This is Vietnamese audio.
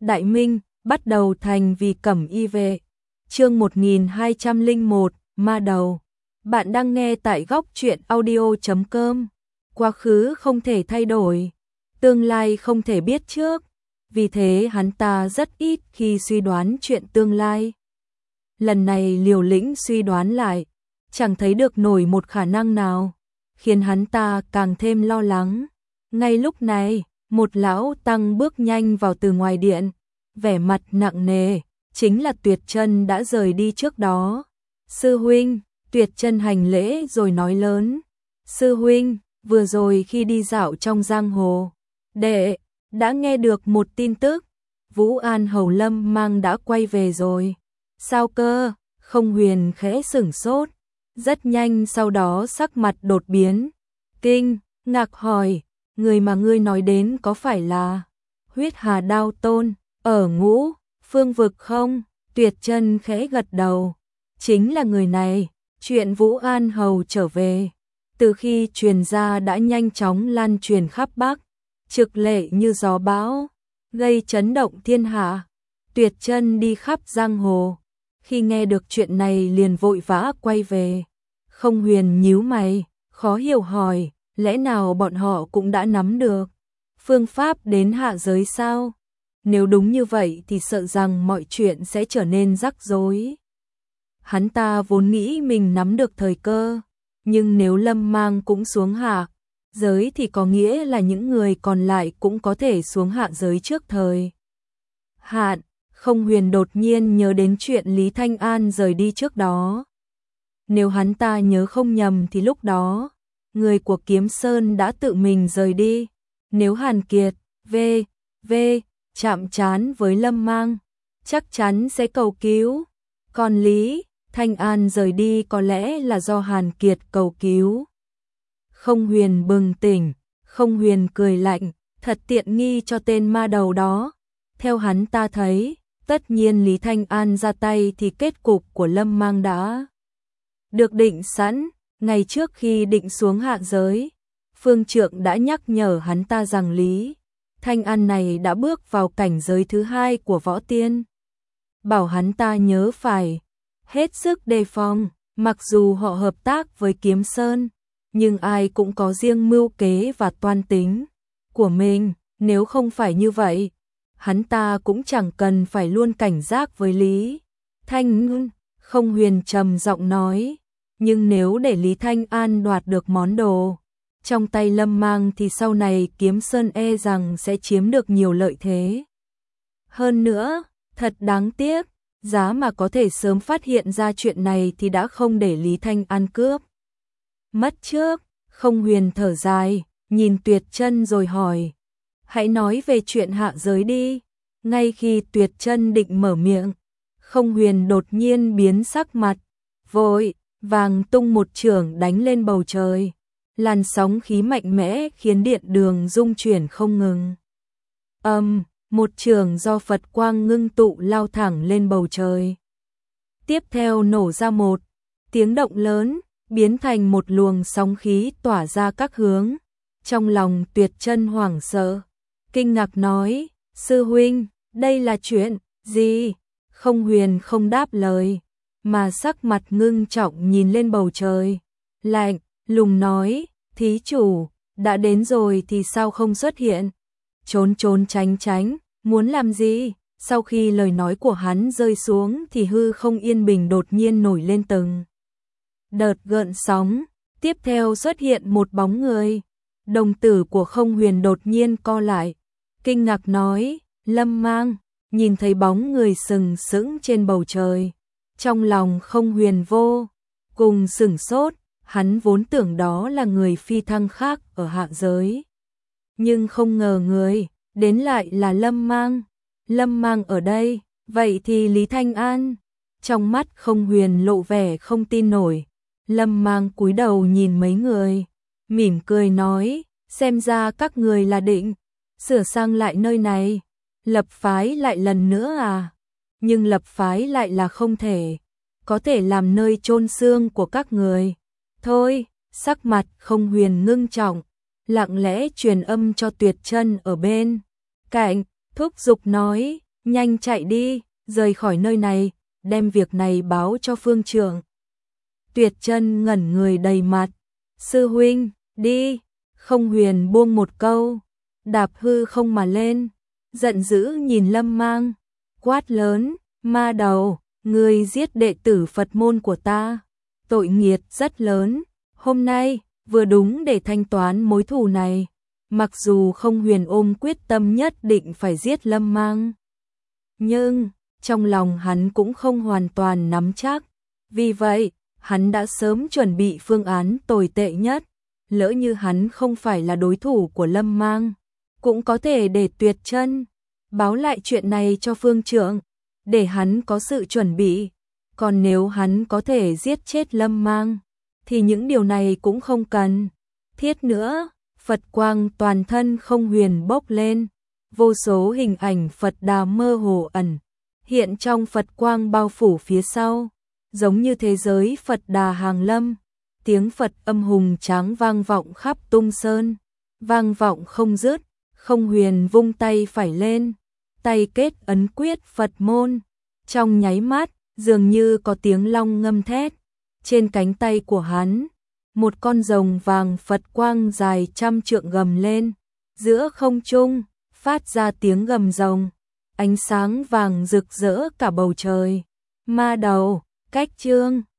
Đại Minh, bắt đầu thành vì cẩm y vệ. Chương 1201, ma đầu. Bạn đang nghe tại góc truyện audio.com. Quá khứ không thể thay đổi, tương lai không thể biết trước, vì thế hắn ta rất ít khi suy đoán chuyện tương lai. Lần này liều lĩnh suy đoán lại, chẳng thấy được nổi một khả năng nào, khiến hắn ta càng thêm lo lắng. Ngay lúc này, một lão tăng bước nhanh vào từ ngoài điện, vẻ mặt nặng nề, chính là Tuyệt Chân đã rời đi trước đó. Sư huynh, Tuyệt Chân hành lễ rồi nói lớn. Sư huynh, vừa rồi khi đi dạo trong giang hồ, đệ đã nghe được một tin tức, Vũ An Hầu Lâm Mang đã quay về rồi. Sao cơ? Không Huyền khẽ sửng sốt, rất nhanh sau đó sắc mặt đột biến, kinh ngạc hỏi, người mà ngươi nói đến có phải là Huyết Hà Đao Tôn ở Ngũ Phương vực không? Tuyệt Chân khẽ gật đầu, chính là người này. Chuyện Vũ An Hầu trở về, từ khi truyền ra đã nhanh chóng lan truyền khắp Bắc, trực lệ như gió bão, gây chấn động thiên hạ. Tuyệt Chân đi khắp giang hồ, khi nghe được chuyện này liền vội vã quay về. Không Huyền nhíu mày, khó hiểu hỏi, lẽ nào bọn họ cũng đã nắm được phương pháp đến hạ giới sao? Nếu đúng như vậy thì sợ rằng mọi chuyện sẽ trở nên rắc rối. Hắn ta vốn nghĩ mình nắm được thời cơ, nhưng nếu Lâm Mang cũng xuống hạ giới thì có nghĩa là những người còn lại cũng có thể xuống hạ giới trước thời hạn. Không Huyền đột nhiên nhớ đến chuyện Lý Thanh An rời đi trước đó. Nếu hắn ta nhớ không nhầm thì lúc đó, người của Kiếm Sơn đã tự mình rời đi. Nếu Hàn Kiệt, chạm trán với Lâm Mang, chắc chắn sẽ cầu cứu. Còn Lý Thanh An rời đi có lẽ là do Hàn Kiệt cầu cứu. Không Huyền bừng tỉnh, Không Huyền cười lạnh, thật tiện nghi cho tên ma đầu đó. Theo hắn ta thấy, tất nhiên Lý Thanh An ra tay thì kết cục của Lâm Mang đã được định sẵn. Ngày trước khi định xuống hạ giới, Phương Trượng đã nhắc nhở hắn ta rằng Lý Thanh An này đã bước vào cảnh giới thứ hai của võ tiên, bảo hắn ta nhớ phải hết sức đề phòng. Mặc dù họ hợp tác với Kiếm Sơn, nhưng ai cũng có riêng mưu kế và toan tính của mình. Nếu không phải như vậy, hắn ta cũng chẳng cần phải luôn cảnh giác với Lý Thanh An. Không Huyền trầm giọng nói, nhưng nếu để Lý Thanh An đoạt được món đồ trong tay Lâm Mang thì sau này Kiếm Sơn e rằng sẽ chiếm được nhiều lợi thế. Hơn nữa, thật đáng tiếc, giá mà có thể sớm phát hiện ra chuyện này thì đã không để Lý Thanh An cướp mất trước. Không Huyền thở dài, nhìn Tuyệt Chân rồi hỏi, hãy nói về chuyện hạ giới đi. Ngay khi Tuyệt Chân định mở miệng, Không Huyền đột nhiên biến sắc mặt, vội vàng tung một chưởng đánh lên bầu trời. Làn sóng khí mạnh mẽ khiến điện đường rung chuyển không ngừng. Một chưởng do Phật quang ngưng tụ lao thẳng lên bầu trời. Tiếp theo nổ ra một tiếng động lớn, biến thành một luồng sóng khí tỏa ra các hướng. Trong lòng Tuyệt Chân hoảng sợ, kinh ngạc nói, sư huynh, đây là chuyện gì? Không Huyền không đáp lời, mà sắc mặt ngưng trọng nhìn lên bầu trời, lạnh lùng nói, thí chủ, đã đến rồi thì sao không xuất hiện? Trốn trốn tránh tránh, muốn làm gì? Sau khi lời nói của hắn rơi xuống thì hư không yên bình đột nhiên nổi lên từng đợt gợn sóng, tiếp theo xuất hiện một bóng người. Đồng tử của Không Huyền đột nhiên co lại, kinh ngạc nói, Lâm Mang. Nhìn thấy bóng người sừng sững trên bầu trời, trong lòng Không Huyền vô cùng sửng sốt. Hắn vốn tưởng đó là người phi thăng khác ở hạ giới, nhưng không ngờ người đến lại là Lâm Mang. Lâm Mang ở đây, vậy thì Lý Thanh An? Trong mắt Không Huyền lộ vẻ không tin nổi. Lâm Mang cúi đầu nhìn mấy người, mỉm cười nói, xem ra các người là định sửa sang lại nơi này, lập phái lại lần nữa à? Nhưng lập phái lại là không thể, có thể làm nơi chôn xương của các người. Thôi, sắc mặt Không Huyền ngưng trọng, lặng lẽ truyền âm cho Tuyệt Chân ở bên cạnh, thúc giục nói, nhanh chạy đi, rời khỏi nơi này, đem việc này báo cho phương trưởng. Tuyệt Chân ngẩn người đầy mặt, sư huynh, đi, Không Huyền buông một câu, đạp hư không mà lên, giận dữ nhìn Lâm Mang, quát lớn, ma đầu, ngươi giết đệ tử Phật môn của ta, tội nghiệt rất lớn, hôm nay, vừa đúng để thanh toán mối thù này, mặc dù Không Huyền ôm quyết tâm nhất định phải giết Lâm Mang. Nhưng, trong lòng hắn cũng không hoàn toàn nắm chắc, vì vậy, hắn đã sớm chuẩn bị phương án tồi tệ nhất, lỡ như hắn không phải là đối thủ của Lâm Mang, cũng có thể để Tuyệt Chân báo lại chuyện này cho phương trưởng, để hắn có sự chuẩn bị, còn nếu hắn có thể giết chết Lâm Mang, thì những điều này cũng không cần thiết nữa. Phật quang toàn thân Không Huyền bốc lên, vô số hình ảnh Phật Đà mơ hồ ẩn hiện trong Phật quang bao phủ phía sau, giống như thế giới Phật Đà hàng lâm, tiếng Phật âm hùng tráng vang vọng khắp Tung Sơn, vang vọng không dứt. Không Huyền vung tay phải lên, tay kết ấn quyết Phật môn, trong nháy mắt, dường như có tiếng long ngâm thét, trên cánh tay của hắn, một con rồng vàng Phật quang dài 100 trượng gầm lên, giữa không trung, phát ra tiếng gầm rồng, ánh sáng vàng rực rỡ cả bầu trời. Ma đầu, cách chương